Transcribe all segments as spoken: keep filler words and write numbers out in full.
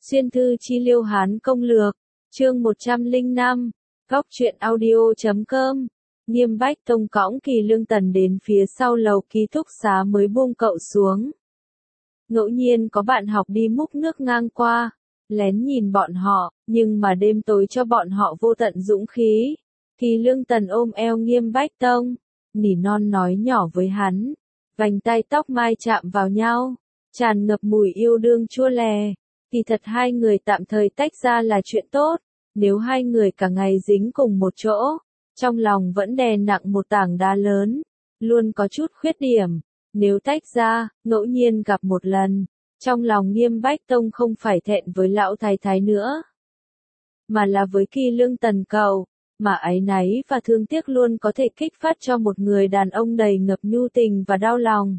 Xuyên thư chi liêu Hán công lược, chương một trăm lẻ năm, góc truyện audio chấm com. Nghiêm Bách Tông cõng Kỳ Lương Tần đến phía sau lầu ký túc xá mới buông cậu xuống. Ngẫu nhiên có bạn học đi múc nước ngang qua, lén nhìn bọn họ, nhưng mà đêm tối cho bọn họ vô tận dũng khí. Kỳ Lương Tần ôm eo Nghiêm Bách Tông, nỉ non nói nhỏ với hắn, vành tai tóc mai chạm vào nhau, tràn ngập mùi yêu đương chua lè. Kỳ thật hai người tạm thời tách ra là chuyện tốt, nếu hai người cả ngày dính cùng một chỗ, trong lòng vẫn đè nặng một tảng đá lớn, luôn có chút khuyết điểm. Nếu tách ra, ngẫu nhiên gặp một lần, trong lòng Nghiêm Bách Tông không phải thẹn với lão thái thái nữa, mà là với Kỳ Lương Tần cậu, mà áy náy và thương tiếc luôn có thể kích phát cho một người đàn ông đầy ngập nhu tình và đau lòng.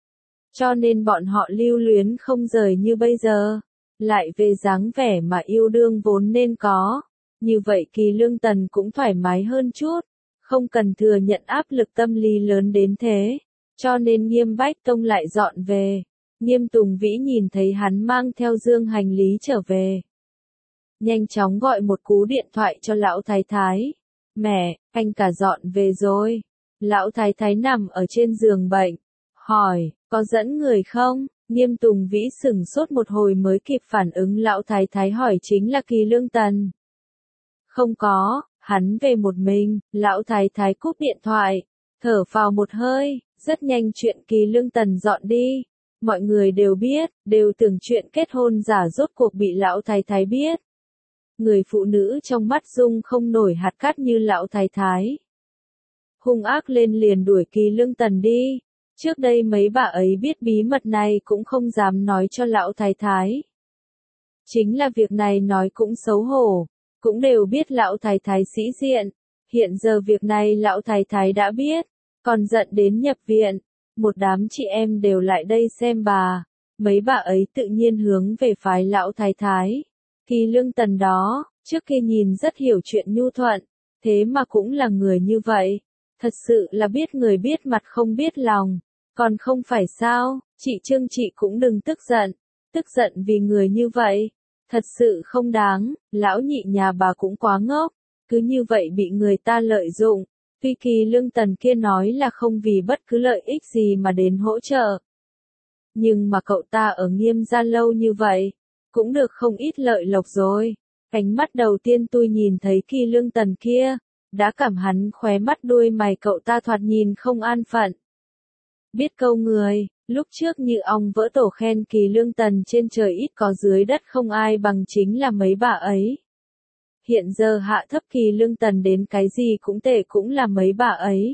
Cho nên bọn họ lưu luyến không rời như bây giờ, lại về dáng vẻ mà yêu đương vốn nên có. Như vậy Kỳ Lương Tần cũng thoải mái hơn chút, không cần thừa nhận áp lực tâm lý lớn đến thế. Cho nên Nghiêm Bách Tông lại dọn về. Nghiêm Tùng Vĩ nhìn thấy hắn mang theo dương hành lý trở về, nhanh chóng gọi một cú điện thoại cho lão thái thái. Mẹ, anh cả dọn về rồi. Lão thái thái nằm ở trên giường bệnh, hỏi, có dẫn người không? Nghiêm Tùng Vĩ sửng sốt một hồi mới kịp phản ứng lão thái thái hỏi chính là Kỳ Lương Tần. Không có, hắn về một mình. Lão thái thái cúp điện thoại, thở phào một hơi. Rất nhanh chuyện Kỳ Lương Tần dọn đi, mọi người đều biết, đều tưởng chuyện kết hôn giả rốt cuộc bị lão thái thái biết. Người phụ nữ trong mắt dung không nổi hạt cát như lão thái thái, hung ác lên liền đuổi Kỳ Lương Tần đi. Trước đây mấy bà ấy biết bí mật này cũng không dám nói cho lão thái thái. Chính là việc này nói cũng xấu hổ, cũng đều biết lão thái thái sĩ diện. Hiện giờ việc này lão thái thái đã biết, còn giận đến nhập viện. Một đám chị em đều lại đây xem bà, mấy bà ấy tự nhiên hướng về phái lão thái thái. Kỳ Lương Tần đó, trước kia nhìn rất hiểu chuyện nhu thuận, thế mà cũng là người như vậy. Thật sự là biết người biết mặt không biết lòng. Còn không phải sao, chị Trương chị cũng đừng tức giận, tức giận vì người như vậy, thật sự không đáng. Lão nhị nhà bà cũng quá ngốc, cứ như vậy bị người ta lợi dụng. Tuy Kỳ Lương Tần kia nói là không vì bất cứ lợi ích gì mà đến hỗ trợ, nhưng mà cậu ta ở Nghiêm gia lâu như vậy, cũng được không ít lợi lộc rồi. Ánh mắt đầu tiên tôi nhìn thấy Kỳ Lương Tần kia, đã cảm hắn khóe mắt đuôi mày cậu ta thoạt nhìn không an phận. Biết câu người, lúc trước như ong vỡ tổ khen Kỳ Lương Tần trên trời ít có dưới đất không ai bằng chính là mấy bà ấy. Hiện giờ hạ thấp Kỳ Lương Tần đến cái gì cũng tệ cũng là mấy bà ấy.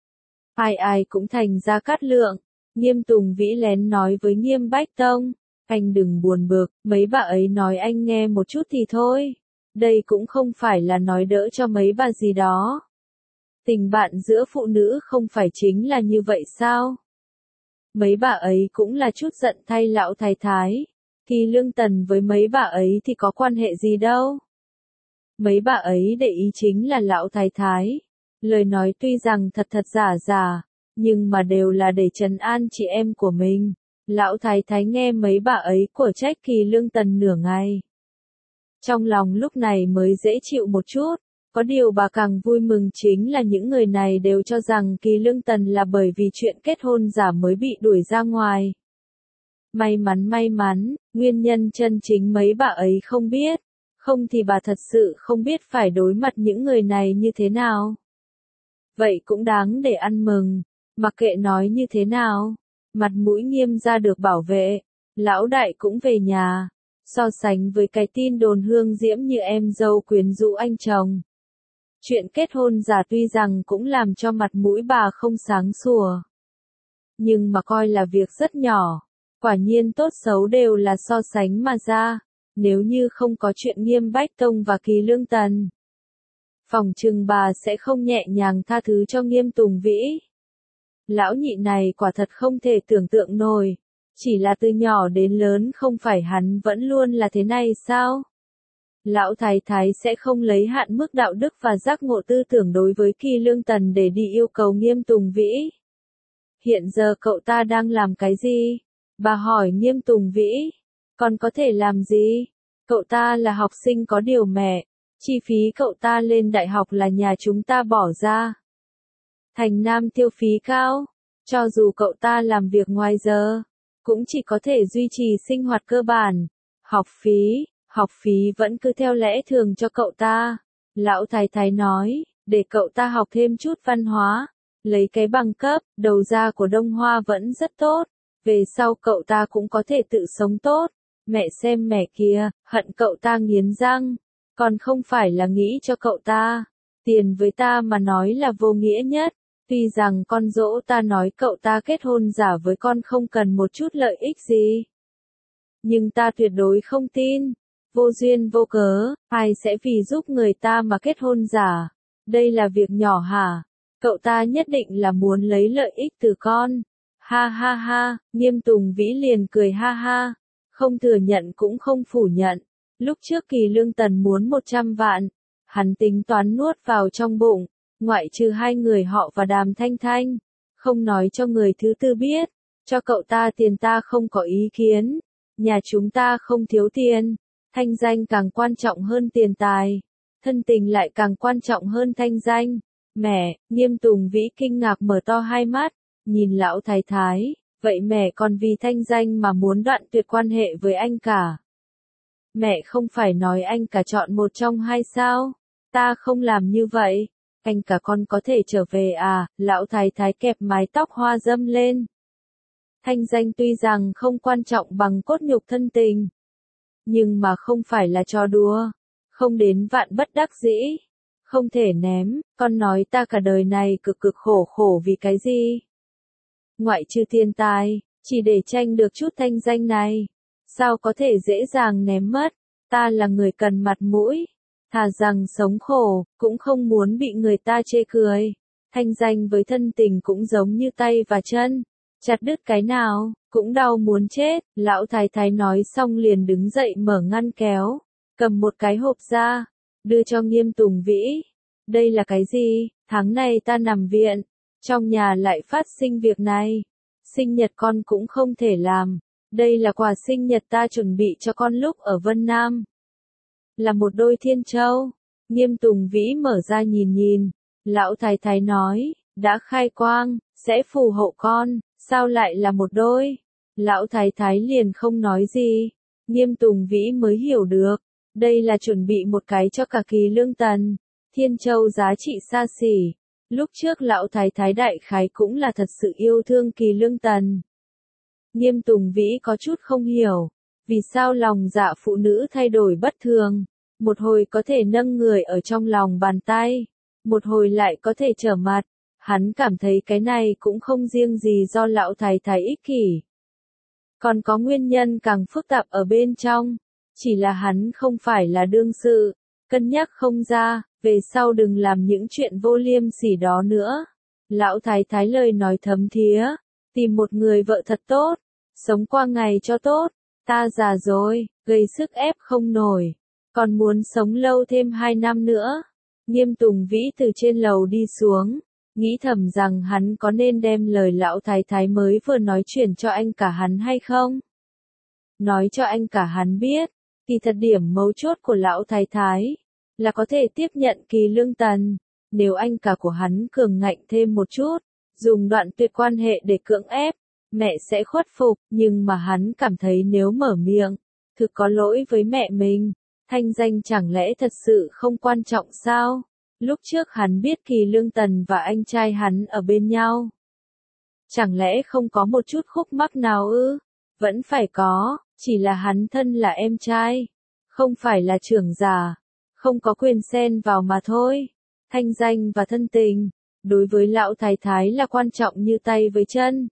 Ai ai cũng thành Gia Cát Lượng. Nghiêm Tùng Vĩ lén nói với Nghiêm Bách Tông, anh đừng buồn bực, mấy bà ấy nói anh nghe một chút thì thôi. Đây cũng không phải là nói đỡ cho mấy bà gì đó. Tình bạn giữa phụ nữ không phải chính là như vậy sao? Mấy bà ấy cũng là chút giận thay lão thái thái. Kỳ Lương Tần với mấy bà ấy thì có quan hệ gì đâu. Mấy bà ấy để ý chính là lão thái thái. Lời nói tuy rằng thật thật giả giả, nhưng mà đều là để trấn an chị em của mình. Lão thái thái nghe mấy bà ấy của trách Kỳ Lương Tần nửa ngày, trong lòng lúc này mới dễ chịu một chút. Có điều bà càng vui mừng chính là những người này đều cho rằng Kỳ Lương Tần là bởi vì chuyện kết hôn giả mới bị đuổi ra ngoài. May mắn may mắn, nguyên nhân chân chính mấy bà ấy không biết. Không thì bà thật sự không biết phải đối mặt những người này như thế nào. Vậy cũng đáng để ăn mừng, mặc kệ nói như thế nào, mặt mũi Nghiêm gia được bảo vệ, lão đại cũng về nhà. So sánh với cái tin đồn hương diễm như em dâu quyến rũ anh chồng, chuyện kết hôn giả tuy rằng cũng làm cho mặt mũi bà không sáng sủa, nhưng mà coi là việc rất nhỏ. Quả nhiên tốt xấu đều là so sánh mà ra. Nếu như không có chuyện Nghiêm Bách Tông và Kỳ Lương Tần, phỏng chừng bà sẽ không nhẹ nhàng tha thứ cho Nghiêm Tùng Vĩ. Lão nhị này quả thật không thể tưởng tượng nổi. Chỉ là từ nhỏ đến lớn không phải hắn vẫn luôn là thế này sao? Lão thái thái sẽ không lấy hạn mức đạo đức và giác ngộ tư tưởng đối với Kỳ Lương Tần để đi yêu cầu Nghiêm Tùng Vĩ. Hiện giờ cậu ta đang làm cái gì? Bà hỏi Nghiêm Tùng Vĩ. Còn có thể làm gì? Cậu ta là học sinh có điều mẹ, chi phí cậu ta lên đại học là nhà chúng ta bỏ ra. Thành Nam tiêu phí cao, cho dù cậu ta làm việc ngoài giờ, cũng chỉ có thể duy trì sinh hoạt cơ bản. Học phí, học phí vẫn cứ theo lẽ thường cho cậu ta. Lão Thái Thái nói, để cậu ta học thêm chút văn hóa, lấy cái bằng cấp, đầu ra của Đông Hoa vẫn rất tốt, về sau cậu ta cũng có thể tự sống tốt. Mẹ xem mẹ kia, hận cậu ta nghiến răng, còn không phải là nghĩ cho cậu ta. Tiền với ta mà nói là vô nghĩa nhất, tuy rằng con dỗ ta nói cậu ta kết hôn giả với con không cần một chút lợi ích gì. Nhưng ta tuyệt đối không tin, vô duyên vô cớ, ai sẽ vì giúp người ta mà kết hôn giả. Đây là việc nhỏ hả? Cậu ta nhất định là muốn lấy lợi ích từ con. Ha ha ha, Nghiêm Tùng Vĩ liền cười ha ha, không thừa nhận cũng không phủ nhận. Lúc trước Kỳ Lương Tần muốn một trăm vạn, hắn tính toán nuốt vào trong bụng, ngoại trừ hai người họ và Đàm Thanh Thanh, không nói cho người thứ tư biết, cho cậu ta tiền ta không có ý kiến. Nhà chúng ta không thiếu tiền, thanh danh càng quan trọng hơn tiền tài, thân tình lại càng quan trọng hơn thanh danh. Mẹ, Nghiêm Tùng Vĩ kinh ngạc mở to hai mắt, nhìn lão thái thái, vậy mẹ còn vì thanh danh mà muốn đoạn tuyệt quan hệ với anh cả. Mẹ không phải nói anh cả chọn một trong hai sao? Ta không làm như vậy, anh cả con có thể trở về à? Lão thái thái kẹp mái tóc hoa dâm lên. Thanh danh tuy rằng không quan trọng bằng cốt nhục thân tình, nhưng mà không phải là trò đùa, không đến vạn bất đắc dĩ, không thể ném. Con nói ta cả đời này cực cực khổ khổ vì cái gì? Ngoại trừ tiền tài, chỉ để tranh được chút thanh danh này, sao có thể dễ dàng ném mất? Ta là người cần mặt mũi, thà rằng sống khổ, cũng không muốn bị người ta chê cười. Thanh danh với thân tình cũng giống như tay và chân, chặt đứt cái nào, cũng đau muốn chết. Lão thái thái nói xong liền đứng dậy mở ngăn kéo, cầm một cái hộp ra, đưa cho Nghiêm Tùng Vĩ. Đây là cái gì? Tháng này ta nằm viện, trong nhà lại phát sinh việc này, sinh nhật con cũng không thể làm. Đây là quà sinh nhật ta chuẩn bị cho con lúc ở Vân Nam, là một đôi thiên châu. Nghiêm Tùng Vĩ mở ra nhìn nhìn, lão thái thái nói, đã khai quang, sẽ phù hộ con, sao lại là một đôi? Lão thái thái liền không nói gì, Nghiêm Tùng Vĩ mới hiểu được, đây là chuẩn bị một cái cho cả Kỳ Lương Tần. Thiên châu giá trị xa xỉ, lúc trước lão thái thái đại khái cũng là thật sự yêu thương Kỳ Lương Tần. Nghiêm Tùng Vĩ có chút không hiểu, vì sao lòng dạ phụ nữ thay đổi bất thường, một hồi có thể nâng người ở trong lòng bàn tay, một hồi lại có thể trở mặt. Hắn cảm thấy cái này cũng không riêng gì do lão thái thái ích kỷ, còn có nguyên nhân càng phức tạp ở bên trong, chỉ là hắn không phải là đương sự, cân nhắc không ra, về sau đừng làm những chuyện vô liêm sỉ đó nữa. Lão thái thái lời nói thấm thía, tìm một người vợ thật tốt, sống qua ngày cho tốt, ta già rồi, gây sức ép không nổi, còn muốn sống lâu thêm hai năm nữa. Nghiêm Tùng Vĩ từ trên lầu đi xuống, nghĩ thầm rằng hắn có nên đem lời lão thái thái mới vừa nói chuyển cho anh cả hắn hay không? Nói cho anh cả hắn biết, thì thật điểm mấu chốt của lão thái thái là có thể tiếp nhận Kỳ Lương Tần, nếu anh cả của hắn cường ngạnh thêm một chút, dùng đoạn tuyệt quan hệ để cưỡng ép, mẹ sẽ khuất phục. Nhưng mà hắn cảm thấy nếu mở miệng, thực có lỗi với mẹ mình. Thanh danh chẳng lẽ thật sự không quan trọng sao? Lúc trước hắn biết Kỳ Lương Tần và anh trai hắn ở bên nhau, chẳng lẽ không có một chút khúc mắc nào ư? Vẫn phải có, chỉ là hắn thân là em trai, không phải là trưởng giả, không có quyền xen vào mà thôi. Thanh danh và thân tình, đối với lão thái thái là quan trọng như tay với chân.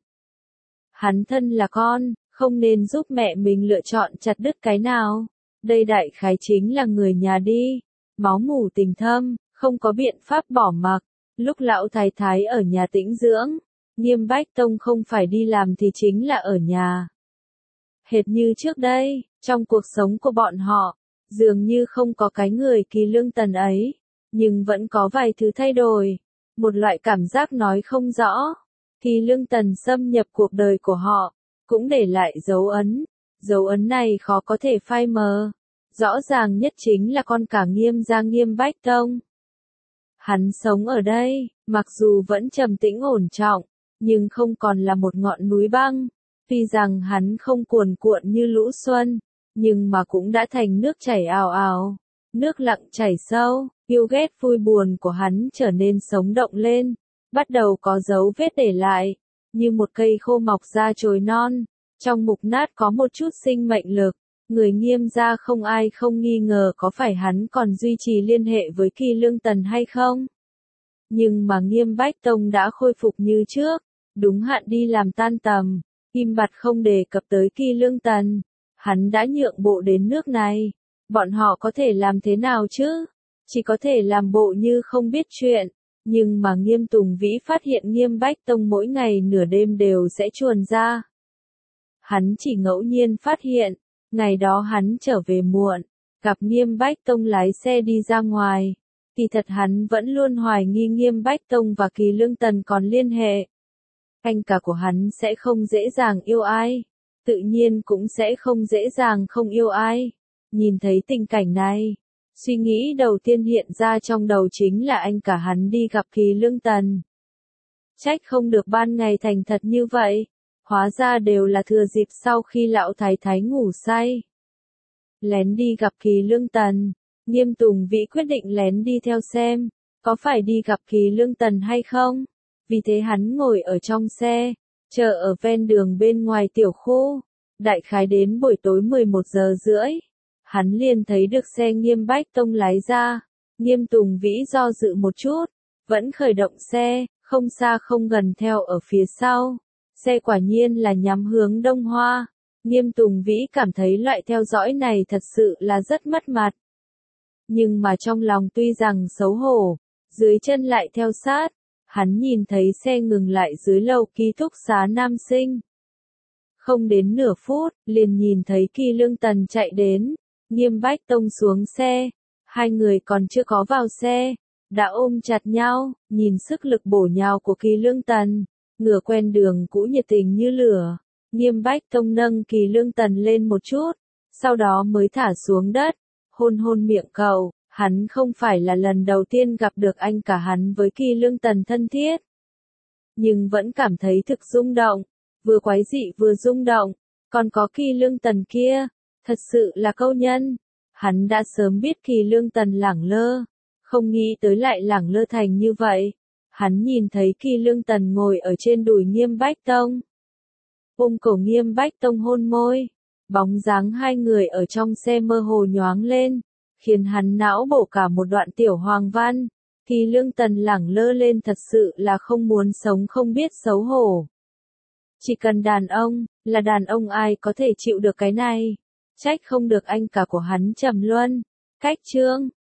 Hắn thân là con, không nên giúp mẹ mình lựa chọn chặt đứt cái nào. Đây đại khái chính là người nhà đi, máu mủ tình thâm, không có biện pháp bỏ mặc. Lúc lão thái thái ở nhà tĩnh dưỡng, Nghiêm Bách Tông không phải đi làm thì chính là ở nhà. Hệt như trước đây, trong cuộc sống của bọn họ, dường như không có cái người Kỳ Lương Tần ấy, nhưng vẫn có vài thứ thay đổi, một loại cảm giác nói không rõ. Kỳ Lương Tần xâm nhập cuộc đời của họ, cũng để lại dấu ấn, dấu ấn này khó có thể phai mờ. Rõ ràng nhất chính là con cả Nghiêm gia Nghiêm Bách Tông. Hắn sống ở đây, mặc dù vẫn trầm tĩnh ổn trọng, nhưng không còn là một ngọn núi băng. Tuy rằng hắn không cuồn cuộn như lũ xuân, nhưng mà cũng đã thành nước chảy ào ào, nước lặng chảy sâu, yêu ghét vui buồn của hắn trở nên sống động lên, bắt đầu có dấu vết để lại, như một cây khô mọc ra chồi non, trong mục nát có một chút sinh mệnh lực. Người Nghiêm gia không ai không nghi ngờ có phải hắn còn duy trì liên hệ với Kỳ Lương Tần hay không. Nhưng mà Nghiêm Bách Tông đã khôi phục như trước, đúng hạn đi làm tan tầm, im bặt không đề cập tới Kỳ Lương Tần. Hắn đã nhượng bộ đến nước này, bọn họ có thể làm thế nào chứ? Chỉ có thể làm bộ như không biết chuyện. Nhưng mà Nghiêm Tùng Vĩ phát hiện Nghiêm Bách Tông mỗi ngày nửa đêm đều sẽ chuồn ra. Hắn chỉ ngẫu nhiên phát hiện, ngày đó hắn trở về muộn, gặp Nghiêm Bách Tông lái xe đi ra ngoài. Kỳ thật hắn vẫn luôn hoài nghi Nghiêm Bách Tông và Kỳ Lương Tần còn liên hệ. Anh cả của hắn sẽ không dễ dàng yêu ai, tự nhiên cũng sẽ không dễ dàng không yêu ai. Nhìn thấy tình cảnh này, suy nghĩ đầu tiên hiện ra trong đầu chính là anh cả hắn đi gặp Kỳ Lương Tần. Trách không được ban ngày thành thật như vậy, hóa ra đều là thừa dịp sau khi lão thái thái ngủ say. Lén đi gặp Kỳ Lương Tần, Nghiêm Tùng Vĩ quyết định lén đi theo xem, có phải đi gặp Kỳ Lương Tần hay không. Vì thế hắn ngồi ở trong xe, chờ ở ven đường bên ngoài tiểu khu. Đại khái đến buổi tối mười một giờ rưỡi, hắn liền thấy được xe Nghiêm Bách Tông lái ra. Nghiêm Tùng Vĩ do dự một chút, vẫn khởi động xe, không xa không gần theo ở phía sau. Xe quả nhiên là nhắm hướng Đông Hoa. Nghiêm Tùng Vĩ cảm thấy loại theo dõi này thật sự là rất mất mặt. Nhưng mà trong lòng tuy rằng xấu hổ, dưới chân lại theo sát. Hắn nhìn thấy xe ngừng lại dưới lầu ký túc xá nam sinh. Không đến nửa phút, liền nhìn thấy Kỳ Lương Tần chạy đến. Nghiêm Bách Tông xuống xe. Hai người còn chưa có vào xe, đã ôm chặt nhau, nhìn sức lực bổ nhào của Kỳ Lương Tần. Ngựa quen đường cũ nhiệt tình như lửa. Nghiêm Bách Tông nâng Kỳ Lương Tần lên một chút, sau đó mới thả xuống đất, hôn hôn miệng cậu. Hắn không phải là lần đầu tiên gặp được anh cả hắn với Kỳ Lương Tần thân thiết, nhưng vẫn cảm thấy thực rung động, vừa quái dị vừa rung động. Còn có Kỳ Lương Tần kia, thật sự là câu nhân. Hắn đã sớm biết Kỳ Lương Tần lẳng lơ, không nghĩ tới lại lẳng lơ thành như vậy. Hắn nhìn thấy Kỳ Lương Tần ngồi ở trên đùi Nghiêm Bách Tông, ôm cổ Nghiêm Bách Tông hôn môi, bóng dáng hai người ở trong xe mơ hồ nhoáng lên, khiến hắn não bổ cả một đoạn tiểu hoàng văn. Kỳ Lương Tần lẳng lơ lên thật sự là không muốn sống không biết xấu hổ. Chỉ cần đàn ông, là đàn ông ai có thể chịu được cái này. Trách không được anh cả của hắn trầm luân. Cách chương